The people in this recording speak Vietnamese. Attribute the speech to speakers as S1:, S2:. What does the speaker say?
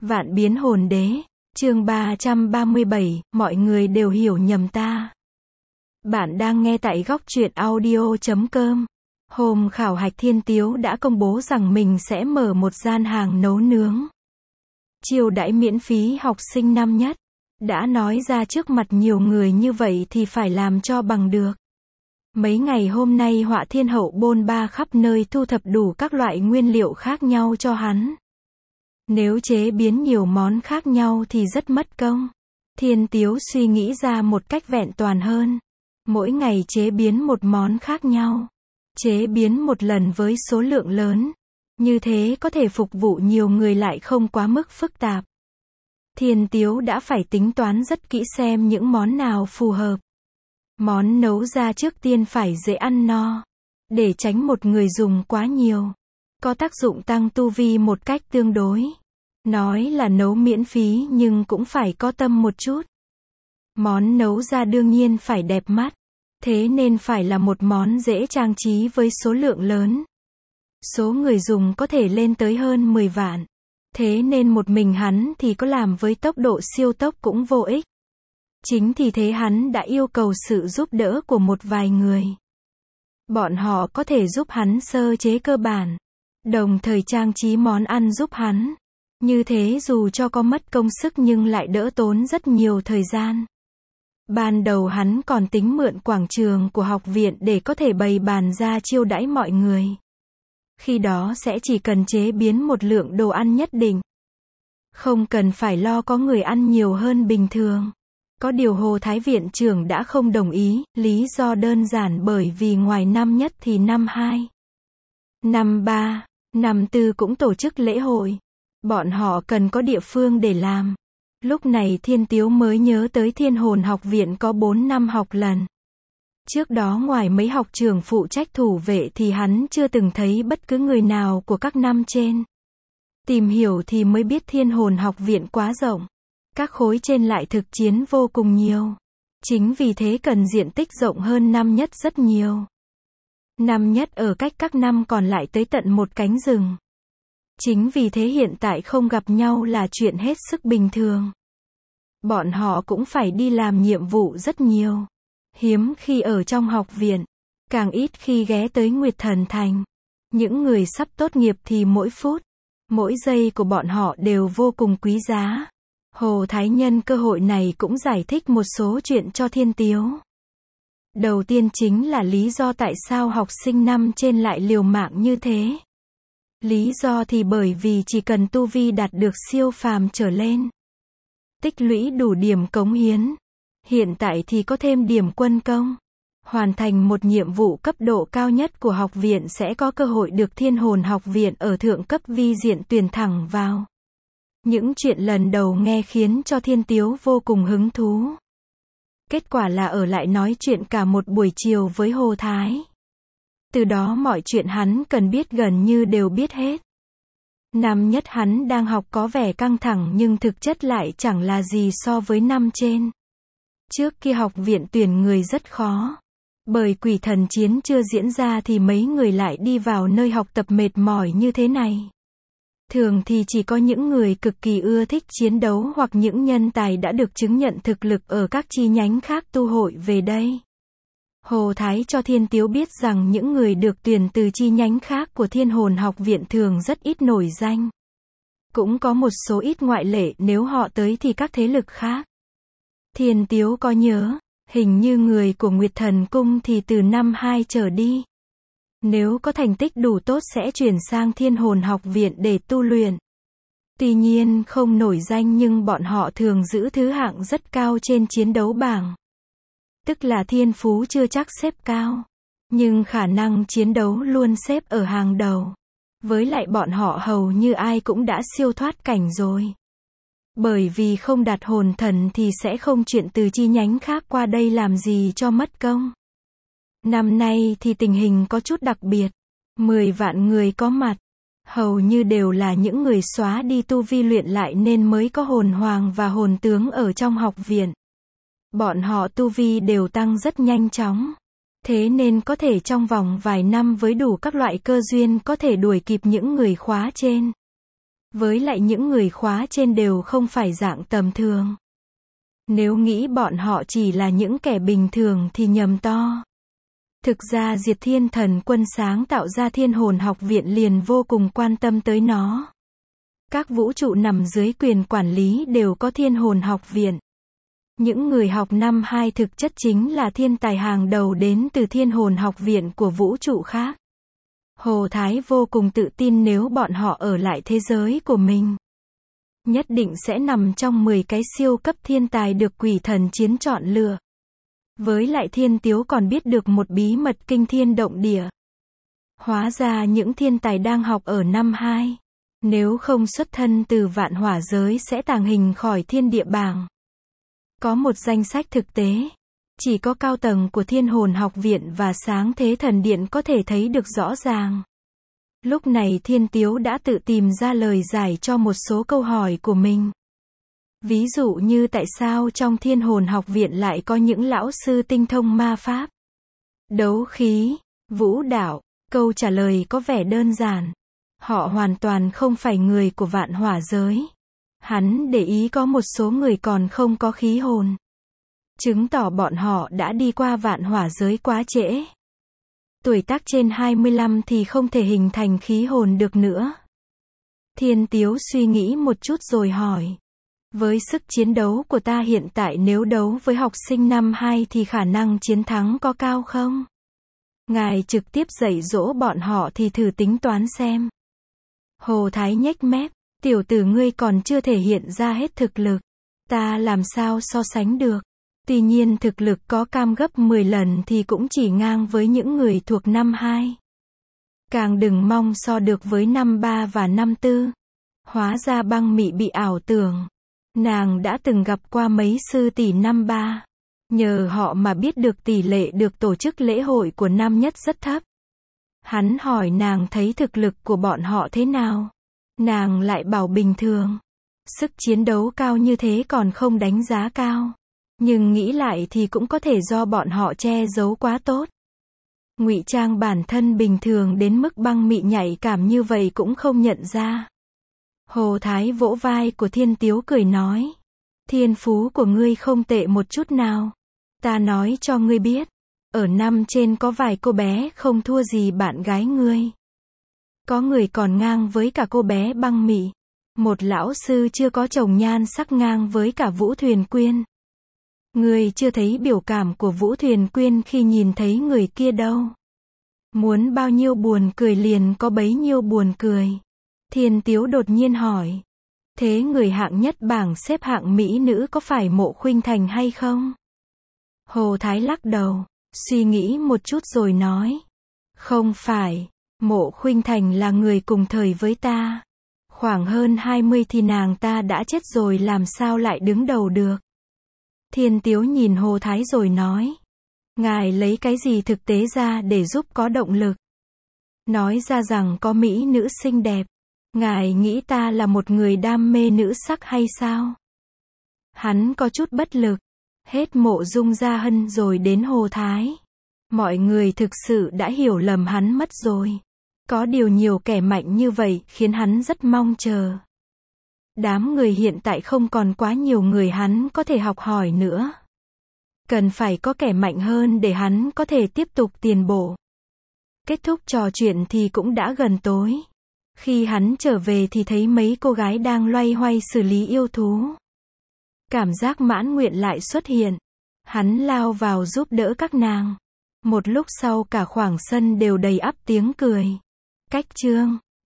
S1: Vạn biến hồn đế, chương 337, mọi người đều hiểu nhầm ta. Bạn đang nghe tại góc truyện audio.com. Hôm khảo hạch Thiên Tiếu đã công bố rằng mình sẽ mở một gian hàng nấu nướng. Chiêu đãi miễn phí học sinh năm nhất. Đã nói ra trước mặt nhiều người như vậy thì phải làm cho bằng được. Mấy ngày hôm nay Họa Thiên Hậu bôn ba khắp nơi thu thập đủ các loại nguyên liệu khác nhau cho hắn. Nếu chế biến nhiều món khác nhau thì rất mất công. Thiên Tiếu suy nghĩ ra một cách vẹn toàn hơn. Mỗi ngày chế biến một món khác nhau. Chế biến một lần với số lượng lớn. Như thế có thể phục vụ nhiều người lại không quá mức phức tạp. Thiên Tiếu đã phải tính toán rất kỹ xem những món nào phù hợp. Món nấu ra trước tiên phải dễ ăn no. Để tránh một người dùng quá nhiều. Có tác dụng tăng tu vi một cách tương đối. Nói là nấu miễn phí nhưng cũng phải có tâm một chút. Món nấu ra đương nhiên phải đẹp mắt. Thế nên phải là một món dễ trang trí với số lượng lớn. Số người dùng có thể lên tới hơn 10 vạn. Thế nên một mình hắn thì có làm với tốc độ siêu tốc cũng vô ích. Chính thì thế hắn đã yêu cầu sự giúp đỡ của một vài người. Bọn họ có thể giúp hắn sơ chế cơ bản. Đồng thời trang trí món ăn giúp hắn. Như thế dù cho có mất công sức nhưng lại đỡ tốn rất nhiều thời gian. Ban đầu hắn còn tính mượn quảng trường của học viện để có thể bày bàn ra chiêu đãi mọi người. Khi đó sẽ chỉ cần chế biến một lượng đồ ăn nhất định. Không cần phải lo có người ăn nhiều hơn bình thường. Có điều Hồ Thái Viện trưởng đã không đồng ý, lý do đơn giản bởi vì ngoài năm nhất thì năm 2, năm 3, năm 4 cũng tổ chức lễ hội. Bọn họ cần có địa phương để làm. Lúc này Thiên Tiếu mới nhớ tới Thiên Hồn học viện có 4 năm học lần. Trước đó ngoài mấy học trưởng phụ trách thủ vệ thì hắn chưa từng thấy bất cứ người nào của các năm trên. Tìm hiểu thì mới biết Thiên Hồn học viện quá rộng. Các khối trên lại thực chiến vô cùng nhiều. Chính vì thế cần diện tích rộng hơn năm nhất rất nhiều. Năm nhất ở cách các năm còn lại tới tận một cánh rừng. Chính vì thế hiện tại không gặp nhau là chuyện hết sức bình thường. Bọn họ cũng phải đi làm nhiệm vụ rất nhiều. Hiếm khi ở trong học viện. Càng ít khi ghé tới Nguyệt Thần Thành. Những người sắp tốt nghiệp thì mỗi phút, mỗi giây của bọn họ đều vô cùng quý giá. Hồ Thái nhân cơ hội này cũng giải thích một số chuyện cho Thiên Tiếu. Đầu tiên chính là lý do tại sao học sinh năm trên lại liều mạng như thế. Lý do thì bởi vì chỉ cần tu vi đạt được siêu phàm trở lên. Tích lũy đủ điểm cống hiến. Hiện tại thì có thêm điểm quân công. Hoàn thành một nhiệm vụ cấp độ cao nhất của học viện sẽ có cơ hội được Thiên Hồn học viện ở thượng cấp vi diện tuyển thẳng vào. Những chuyện lần đầu nghe khiến cho Thiên Tiếu vô cùng hứng thú. Kết quả là ở lại nói chuyện cả một buổi chiều với Hồ Thái. Từ đó mọi chuyện hắn cần biết gần như đều biết hết. Năm nhất hắn đang học có vẻ căng thẳng nhưng thực chất lại chẳng là gì so với năm trên. Trước kia học viện tuyển người rất khó. Bởi quỷ thần chiến chưa diễn ra thì mấy người lại đi vào nơi học tập mệt mỏi như thế này. Thường thì chỉ có những người cực kỳ ưa thích chiến đấu hoặc những nhân tài đã được chứng nhận thực lực ở các chi nhánh khác tu hội về đây. Hồ Thái cho Thiên Tiếu biết rằng những người được tuyển từ chi nhánh khác của Thiên Hồn học viện thường rất ít nổi danh. Cũng có một số ít ngoại lệ nếu họ tới thì các thế lực khác. Thiên Tiếu có nhớ, hình như người của Nguyệt Thần Cung thì từ năm 2 trở đi. Nếu có thành tích đủ tốt sẽ chuyển sang Thiên Hồn học viện để tu luyện. Tuy nhiên không nổi danh nhưng bọn họ thường giữ thứ hạng rất cao trên chiến đấu bảng. Tức là thiên phú chưa chắc xếp cao. Nhưng khả năng chiến đấu luôn xếp ở hàng đầu. Với lại bọn họ hầu như ai cũng đã siêu thoát cảnh rồi. Bởi vì không đạt hồn thần thì sẽ không chuyển từ chi nhánh khác qua đây làm gì cho mất công. Năm nay thì tình hình có chút đặc biệt. 10 vạn người có mặt. Hầu như đều là những người xóa đi tu vi luyện lại nên mới có hồn hoàng và hồn tướng ở trong học viện. Bọn họ tu vi đều tăng rất nhanh chóng. Thế nên có thể trong vòng vài năm với đủ các loại cơ duyên có thể đuổi kịp những người khóa trên. Với lại những người khóa trên đều không phải dạng tầm thường. Nếu nghĩ bọn họ chỉ là những kẻ bình thường thì nhầm to. Thực ra Diệt Thiên Thần Quân sáng tạo ra Thiên Hồn Học Viện liền vô cùng quan tâm tới nó. Các vũ trụ nằm dưới quyền quản lý đều có Thiên Hồn Học Viện. Những người học năm 2 thực chất chính là thiên tài hàng đầu đến từ Thiên Hồn Học Viện của vũ trụ khác. Hồ Thái vô cùng tự tin nếu bọn họ ở lại thế giới của mình, nhất định sẽ nằm trong 10 cái siêu cấp thiên tài được quỷ thần chiến chọn lựa. Với lại Thiên Tiếu còn biết được một bí mật kinh thiên động địa. Hóa ra những thiên tài đang học ở năm 2, nếu không xuất thân từ vạn hỏa giới sẽ tàng hình khỏi thiên địa bảng. Có một danh sách thực tế, chỉ có cao tầng của Thiên Hồn Học Viện và Sáng Thế Thần Điện có thể thấy được rõ ràng. Lúc này Thiên Tiếu đã tự tìm ra lời giải cho một số câu hỏi của mình. Ví dụ như tại sao trong Thiên Hồn Học Viện lại có những lão sư tinh thông ma pháp, đấu khí, vũ đạo. Câu trả lời có vẻ đơn giản. Họ hoàn toàn không phải người của vạn hỏa giới. Hắn để ý có một số người còn không có khí hồn, chứng tỏ bọn họ đã đi qua vạn hỏa giới quá trễ. Tuổi tác trên 25 thì không thể hình thành khí hồn được nữa. Thiên Tiếu suy nghĩ một chút rồi hỏi. Với sức chiến đấu của ta hiện tại nếu đấu với học sinh năm 2 thì khả năng chiến thắng có cao không? Ngài trực tiếp dạy dỗ bọn họ thì thử tính toán xem. Hồ Thái nhếch mép. Tiểu tử ngươi còn chưa thể hiện ra hết thực lực. Ta làm sao so sánh được. Tuy nhiên thực lực có cam gấp 10 lần thì cũng chỉ ngang với những người thuộc năm 2. Càng đừng mong so được với năm 3 và năm 4. Hóa ra Băng Mị bị ảo tưởng. Nàng đã từng gặp qua mấy sư tỷ năm 3. Nhờ họ mà biết được tỷ lệ được tổ chức lễ hội của năm nhất rất thấp. Hắn hỏi nàng thấy thực lực của bọn họ thế nào. Nàng lại bảo bình thường. Sức chiến đấu cao như thế còn không đánh giá cao. Nhưng nghĩ lại thì cũng có thể do bọn họ che giấu quá tốt. Ngụy trang bản thân bình thường đến mức Băng Mị nhạy cảm như vậy cũng không nhận ra. Hồ Thái vỗ vai của Thiên Tiếu cười nói. Thiên phú của ngươi không tệ một chút nào. Ta nói cho ngươi biết. Ở năm trên có vài cô bé không thua gì bạn gái ngươi. Có người còn ngang với cả cô bé Băng Mị. Một lão sư chưa có chồng nhan sắc ngang với cả Vũ Thuyền Quyên. Ngươi chưa thấy biểu cảm của Vũ Thuyền Quyên khi nhìn thấy người kia đâu. Muốn bao nhiêu buồn cười liền có bấy nhiêu buồn cười. Thiên Tiếu đột nhiên hỏi. Thế người hạng nhất bảng xếp hạng mỹ nữ có phải Mộ Khuynh Thành hay không? Hồ Thái lắc đầu, suy nghĩ một chút rồi nói. Không phải. Mộ Khuynh Thành là người cùng thời với ta. Khoảng hơn 20 thì nàng ta đã chết rồi làm sao lại đứng đầu được. Thiên Tiếu nhìn Hồ Thái rồi nói. Ngài lấy cái gì thực tế ra để giúp có động lực? Nói ra rằng có mỹ nữ xinh đẹp. Ngài nghĩ ta là một người đam mê nữ sắc hay sao? Hắn có chút bất lực. Hết Mộ Dung Gia Hân rồi đến Hồ Thái. Mọi người thực sự đã hiểu lầm hắn mất rồi. Có điều nhiều kẻ mạnh như vậy khiến hắn rất mong chờ. Đám người hiện tại không còn quá nhiều người hắn có thể học hỏi nữa. Cần phải có kẻ mạnh hơn để hắn có thể tiếp tục tiến bộ. Kết thúc trò chuyện thì cũng đã gần tối. Khi hắn trở về thì thấy mấy cô gái đang loay hoay xử lý yêu thú. Cảm giác mãn nguyện lại xuất hiện. Hắn lao vào giúp đỡ các nàng. Một lúc sau cả khoảng sân đều đầy ắp tiếng cười. Cách chương